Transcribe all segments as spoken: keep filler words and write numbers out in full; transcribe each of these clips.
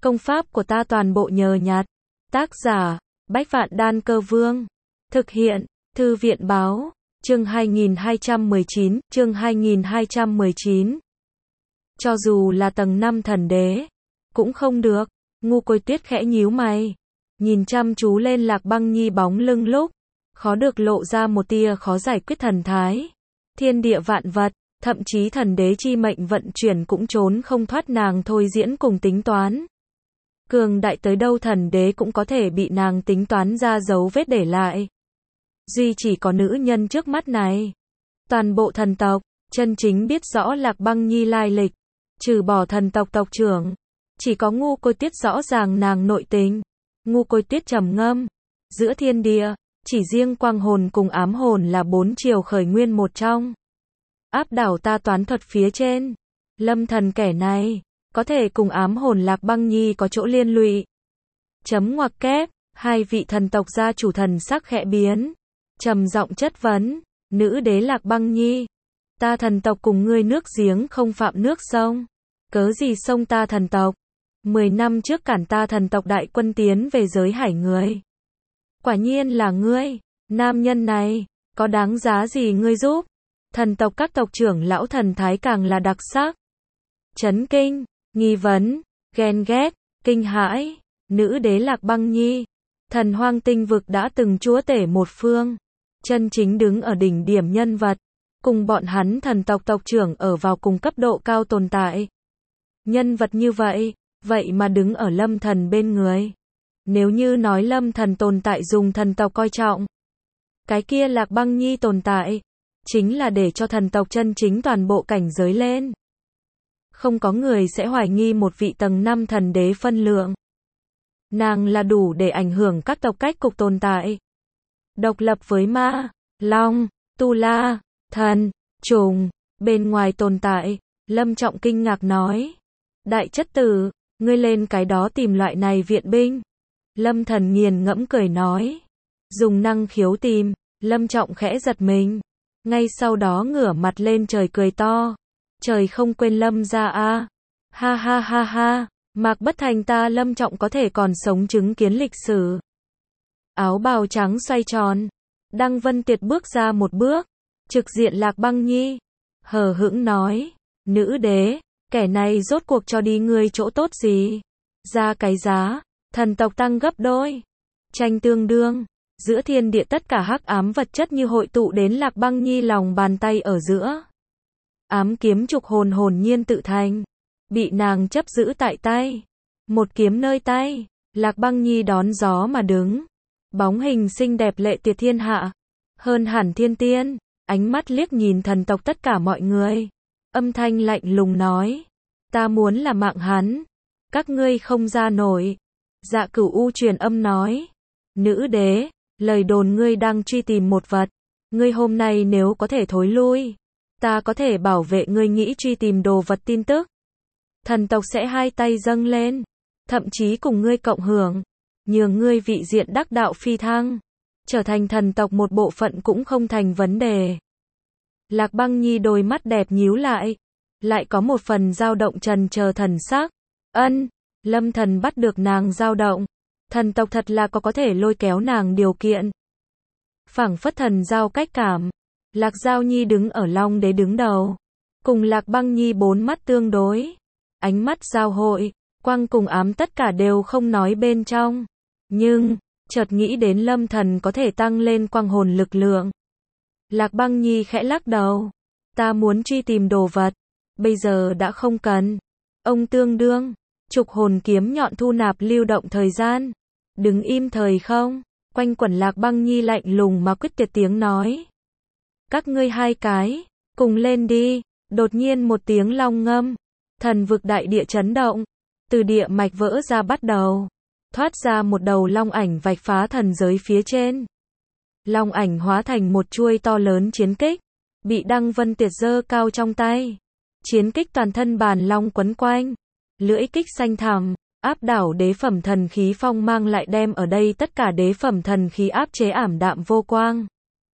Công pháp của ta toàn bộ nhờ nhặt. Tác giả, Bách Vạn Đan Cơ Vương. Thực hiện, Thư viện Báo. Chương hai nghìn hai trăm mười chín, chương hai nghìn hai trăm mười chín. Cho dù là tầng năm thần đế, cũng không được. Ngu Côi Tuyết khẽ nhíu mày, nhìn chăm chú lên Lạc Băng Nhi bóng lưng lúc, khó được lộ ra một tia khó giải quyết thần thái. Thiên địa vạn vật, thậm chí thần đế chi mệnh vận chuyển cũng trốn không thoát nàng thôi diễn cùng tính toán. Cường đại tới đâu thần đế cũng có thể bị nàng tính toán ra dấu vết để lại. Duy chỉ có nữ nhân trước mắt này. Toàn bộ thần tộc, chân chính biết rõ Lạc Băng Nhi lai lịch, trừ bỏ thần tộc tộc trưởng, chỉ có Ngu Côi Tuyết rõ ràng nàng nội tình. Ngu Côi Tuyết trầm ngâm, giữa thiên địa, chỉ riêng quang hồn cùng ám hồn là bốn chiều khởi nguyên một trong. Áp đảo ta toán thuật phía trên. Lâm thần kẻ này, có thể cùng ám hồn Lạc Băng Nhi có chỗ liên lụy. Chấm ngoặc kép, hai vị thần tộc gia chủ thần sắc khẽ biến, trầm giọng chất vấn, nữ đế Lạc Băng Nhi, ta thần tộc cùng ngươi nước giếng không phạm nước sông, cớ gì xông ta thần tộc? Mười năm trước cản ta thần tộc đại quân tiến về giới hải người. Quả nhiên là ngươi, nam nhân này, có đáng giá gì ngươi giúp? Thần tộc các tộc trưởng lão thần thái càng là đặc sắc. Chấn kinh, nghi vấn, ghen ghét, kinh hãi, nữ đế Lạc Băng Nhi, thần hoang tinh vực đã từng chúa tể một phương, chân chính đứng ở đỉnh điểm nhân vật, cùng bọn hắn thần tộc tộc trưởng ở vào cùng cấp độ cao tồn tại. Nhân vật như vậy, vậy mà đứng ở Lâm thần bên người. Nếu như nói Lâm thần tồn tại dùng thần tộc coi trọng, cái kia Lạc Băng Nhi tồn tại, chính là để cho thần tộc chân chính toàn bộ cảnh giới lên. Không có người sẽ hoài nghi một vị tầng năm thần đế phân lượng. Nàng là đủ để ảnh hưởng các tộc cách cục tồn tại. Độc lập với ma, long, tu la, thần, trùng, bên ngoài tồn tại, Lâm Trọng kinh ngạc nói. Đại chất tử, ngươi lên cái đó tìm loại này viện binh. Lâm thần nghiền ngẫm cười nói. Dùng năng khiếu tìm, Lâm Trọng khẽ giật mình. Ngay sau đó ngửa mặt lên trời cười to. Trời không quên Lâm gia a. Ha ha ha ha, Mạc Bất Thành ta Lâm Trọng có thể còn sống chứng kiến lịch sử. Áo bào trắng xoay tròn, Đăng Vân Tiệt bước ra một bước, trực diện Lạc Băng Nhi, hờ hững nói, nữ đế, kẻ này rốt cuộc cho đi ngươi chỗ tốt gì? Ra cái giá, thần tộc tăng gấp đôi, tranh tương đương, giữa thiên địa tất cả hắc ám vật chất như hội tụ đến Lạc Băng Nhi lòng bàn tay ở giữa. Ám kiếm trục hồn hồn nhiên tự thành, bị nàng chấp giữ tại tay. Một kiếm nơi tay, Lạc Băng Nhi đón gió mà đứng. Bóng hình xinh đẹp lệ tuyệt thiên hạ, hơn hẳn thiên tiên, ánh mắt liếc nhìn thần tộc tất cả mọi người. Âm thanh lạnh lùng nói, ta muốn là mạng hắn, các ngươi không ra nổi. Dạ Cửu U truyền âm nói, nữ đế, lời đồn ngươi đang truy tìm một vật, ngươi hôm nay nếu có thể thối lui, ta có thể bảo vệ ngươi nghĩ truy tìm đồ vật tin tức. Thần tộc sẽ hai tay dâng lên, thậm chí cùng ngươi cộng hưởng, nhường ngươi vị diện đắc đạo phi thăng, trở thành thần tộc một bộ phận cũng không thành vấn đề. Lạc Băng Nhi đôi mắt đẹp nhíu lại, lại có một phần dao động trần chờ thần sắc. Ân, Lâm thần bắt được nàng dao động, thần tộc thật là có có thể lôi kéo nàng điều kiện. Phảng phất thần giao cách cảm, Lạc Giao Nhi đứng ở Long Đế đứng đầu, cùng Lạc Băng Nhi bốn mắt tương đối, ánh mắt giao hội, quang cùng ám tất cả đều không nói bên trong, nhưng chợt nghĩ đến Lâm thần có thể tăng lên quang hồn lực lượng. Lạc Băng Nhi khẽ lắc đầu, ta muốn truy tìm đồ vật, bây giờ đã không cần. Ông tương đương, trục hồn kiếm nhọn thu nạp lưu động thời gian, đứng im thời không, quanh quẩn Lạc Băng Nhi lạnh lùng mà quyết tuyệt tiếng nói. Các ngươi hai cái, cùng lên đi. Đột nhiên một tiếng long ngâm, thần vực đại địa chấn động, từ địa mạch vỡ ra bắt đầu, thoát ra một đầu long ảnh vạch phá thần giới phía trên. Long ảnh hóa thành một chuôi to lớn chiến kích, bị Đăng Vân Tiệt giơ cao trong tay. Chiến kích toàn thân bàn long quấn quanh, lưỡi kích xanh thẳm, áp đảo đế phẩm thần khí phong mang lại đem ở đây tất cả đế phẩm thần khí áp chế ảm đạm vô quang.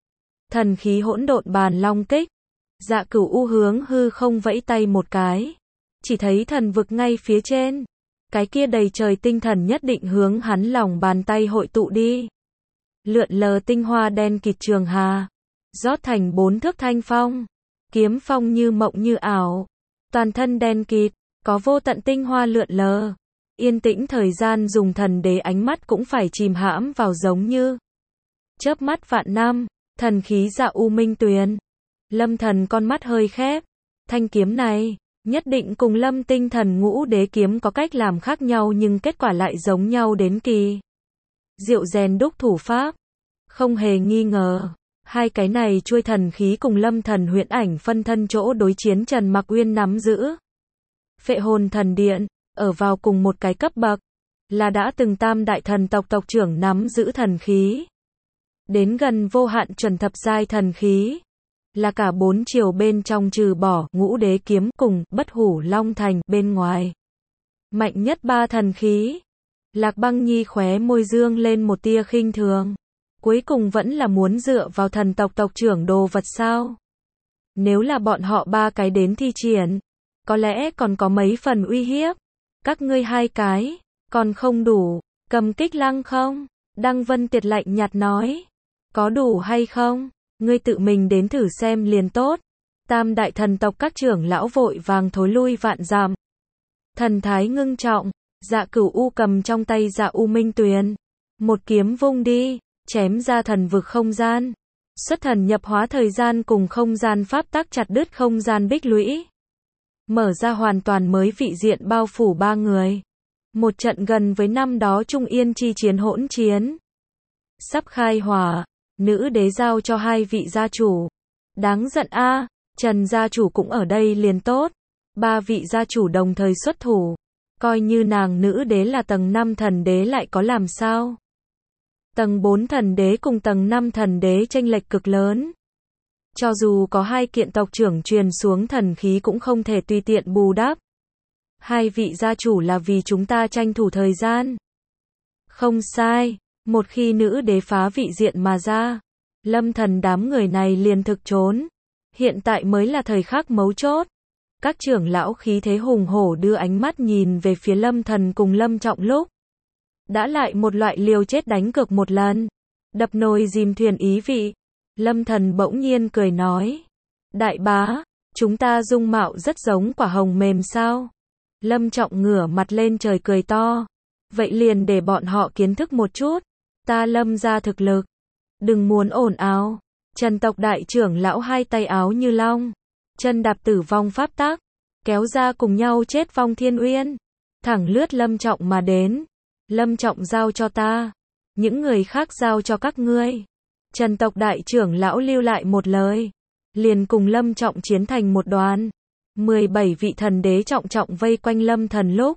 Thần khí hỗn độn bàn long kích, Dạ Cửu U hướng hư không vẫy tay một cái, chỉ thấy thần vực ngay phía trên, cái kia đầy trời tinh thần nhất định hướng hắn lòng bàn tay hội tụ đi. Lượn lờ tinh hoa đen kịt trường hà, rót thành bốn thước thanh phong, kiếm phong như mộng như ảo, toàn thân đen kịt, có vô tận tinh hoa lượn lờ. Yên tĩnh thời gian dùng thần đế ánh mắt cũng phải chìm hãm vào giống như chớp mắt vạn năm, thần khí dạ u minh tuyền. Lâm Thần con mắt hơi khép, thanh kiếm này, nhất định cùng Lâm Tinh Thần ngũ đế kiếm có cách làm khác nhau nhưng kết quả lại giống nhau đến kỳ diệu rèn đúc thủ pháp. Không hề nghi ngờ, hai cái này chuôi thần khí cùng Lâm Thần huyễn ảnh phân thân chỗ đối chiến Trần Mặc Uyên nắm giữ Phệ Hồn Thần Điện, ở vào cùng một cái cấp bậc, là đã từng tam đại thần tộc tộc trưởng nắm giữ thần khí. Đến gần vô hạn chuẩn thập giai thần khí, là cả bốn chiều bên trong trừ bỏ ngũ đế kiếm cùng bất hủ long thành bên ngoài. Mạnh nhất ba thần khí. Lạc Băng Nhi khóe môi dương lên một tia khinh thường. Cuối cùng vẫn là muốn dựa vào thần tộc tộc trưởng đồ vật sao? Nếu là bọn họ ba cái đến thi triển, có lẽ còn có mấy phần uy hiếp. Các ngươi hai cái, còn không đủ, cầm kích lăng không? Đăng Vân Tiệt lạnh nhạt nói. Có đủ hay không? Ngươi tự mình đến thử xem liền tốt. Tam đại thần tộc các trưởng lão vội vàng thối lui vạn dặm. Thần thái ngưng trọng, Dạ Cửu U cầm trong tay Dạ U Minh Tuyền, một kiếm vung đi, chém ra thần vực không gian. Xuất thần nhập hóa thời gian cùng không gian pháp tắc chặt đứt không gian bích lũy. Mở ra hoàn toàn mới vị diện bao phủ ba người. Một trận gần với năm đó Trung Yên chi chiến hỗn chiến. Sắp khai hỏa, nữ đế giao cho hai vị gia chủ. Đáng giận a, Trần gia chủ cũng ở đây liền tốt. Ba vị gia chủ đồng thời xuất thủ. Coi như nàng nữ đế là tầng năm thần đế lại có làm sao? Tầng bốn thần đế cùng tầng năm thần đế chênh lệch cực lớn. Cho dù có hai kiện tộc trưởng truyền xuống thần khí cũng không thể tùy tiện bù đắp. Hai vị gia chủ là vì chúng ta tranh thủ thời gian. Không sai, một khi nữ đế phá vị diện mà ra, Lâm Thần đám người này liền thực trốn. Hiện tại mới là thời khắc mấu chốt. Các trưởng lão khí thế hùng hổ đưa ánh mắt nhìn về phía Lâm Thần cùng Lâm Trọng lúc. Đã lại một loại liều chết đánh cược một lần. Đập nồi dìm thuyền ý vị. Lâm Thần bỗng nhiên cười nói. Đại bá, chúng ta dung mạo rất giống quả hồng mềm sao? Lâm Trọng ngửa mặt lên trời cười to. Vậy liền để bọn họ kiến thức một chút. Ta Lâm ra thực lực. Đừng muốn ồn ào. Trần tộc đại trưởng lão hai tay áo như long. Chân đạp tử vong pháp tắc. Kéo ra cùng nhau chết vong thiên uyên. Thẳng lướt Lâm Trọng mà đến. Lâm Trọng giao cho ta. Những người khác giao cho các ngươi. Trần tộc đại trưởng lão lưu lại một lời. Liền cùng Lâm Trọng chiến thành một đoàn. mười bảy vị thần đế trọng trọng vây quanh Lâm Thần lúc.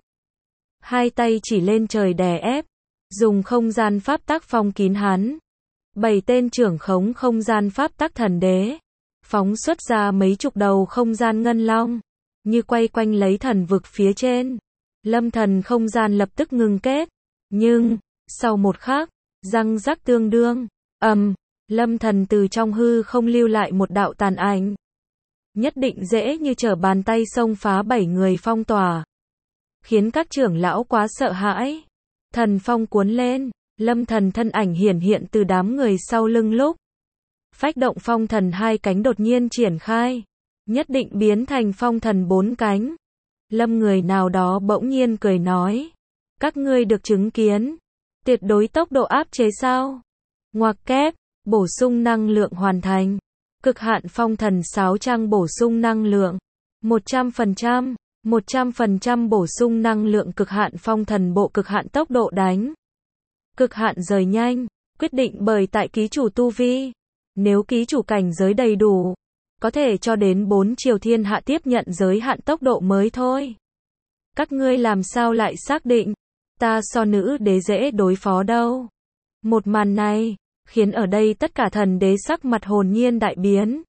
Hai tay chỉ lên trời đè ép. Dùng không gian pháp tắc phong kín hắn. Bảy tên trưởng khống không gian pháp tắc thần đế. Phóng xuất ra mấy chục đầu không gian ngân long. Như quay quanh lấy thần vực phía trên. Lâm Thần không gian lập tức ngừng kết. Nhưng, sau một khắc, răng rắc tương đương, ầm, um, Lâm Thần từ trong hư không lưu lại một đạo tàn ảnh. Nhất định dễ như trở bàn tay xông phá bảy người phong tỏa. Khiến các trưởng lão quá sợ hãi. Thần phong cuốn lên, Lâm Thần thân ảnh hiển hiện từ đám người sau lưng lúc. Phách động phong thần hai cánh đột nhiên triển khai. Nhất định biến thành phong thần bốn cánh. Lâm người nào đó bỗng nhiên cười nói. Các ngươi được chứng kiến. Tuyệt đối tốc độ áp chế sao? Ngoặc kép, bổ sung năng lượng hoàn thành. Cực hạn phong thần sáu trang bổ sung năng lượng. một trăm phần trăm, một trăm phần trăm bổ sung năng lượng cực hạn phong thần bộ cực hạn tốc độ đánh. Cực hạn rời nhanh, quyết định bởi tại ký chủ tu vi. Nếu ký chủ cảnh giới đầy đủ, có thể cho đến bốn chiều thiên hạ tiếp nhận giới hạn tốc độ mới thôi. Các ngươi làm sao lại xác định, ta so nữ đế dễ đối phó đâu. Một màn này, khiến ở đây tất cả thần đế sắc mặt hồn nhiên đại biến.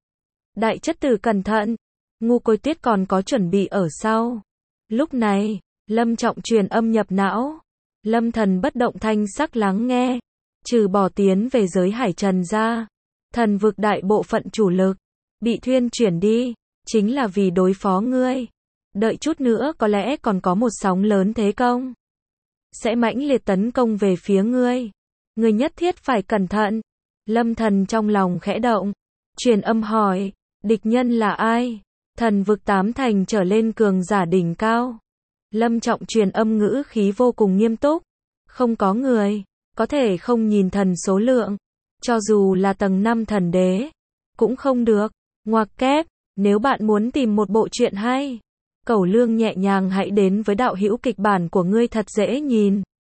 Đại chất tử cẩn thận, Ngu Côi Tuyết còn có chuẩn bị ở sau. Lúc này, Lâm Trọng truyền âm nhập não. Lâm Thần bất động thanh sắc lắng nghe. Trừ bỏ tiến về giới hải trần ra. Thần vực đại bộ phận chủ lực, bị thuyên chuyển đi, chính là vì đối phó ngươi. Đợi chút nữa có lẽ còn có một sóng lớn thế công. Sẽ mãnh liệt tấn công về phía ngươi. Ngươi nhất thiết phải cẩn thận. Lâm Thần trong lòng khẽ động. Truyền âm hỏi, địch nhân là ai? Thần vực tám thành trở lên cường giả đỉnh cao. Lâm Trọng truyền âm ngữ khí vô cùng nghiêm túc. Không có người, có thể không nhìn thần số lượng. Cho dù là tầng năm thần đế, cũng không được. Ngoặc kép, nếu bạn muốn tìm một bộ truyện hay, Cẩu Lương nhẹ nhàng hãy đến với đạo hữu kịch bản của ngươi thật dễ nhìn.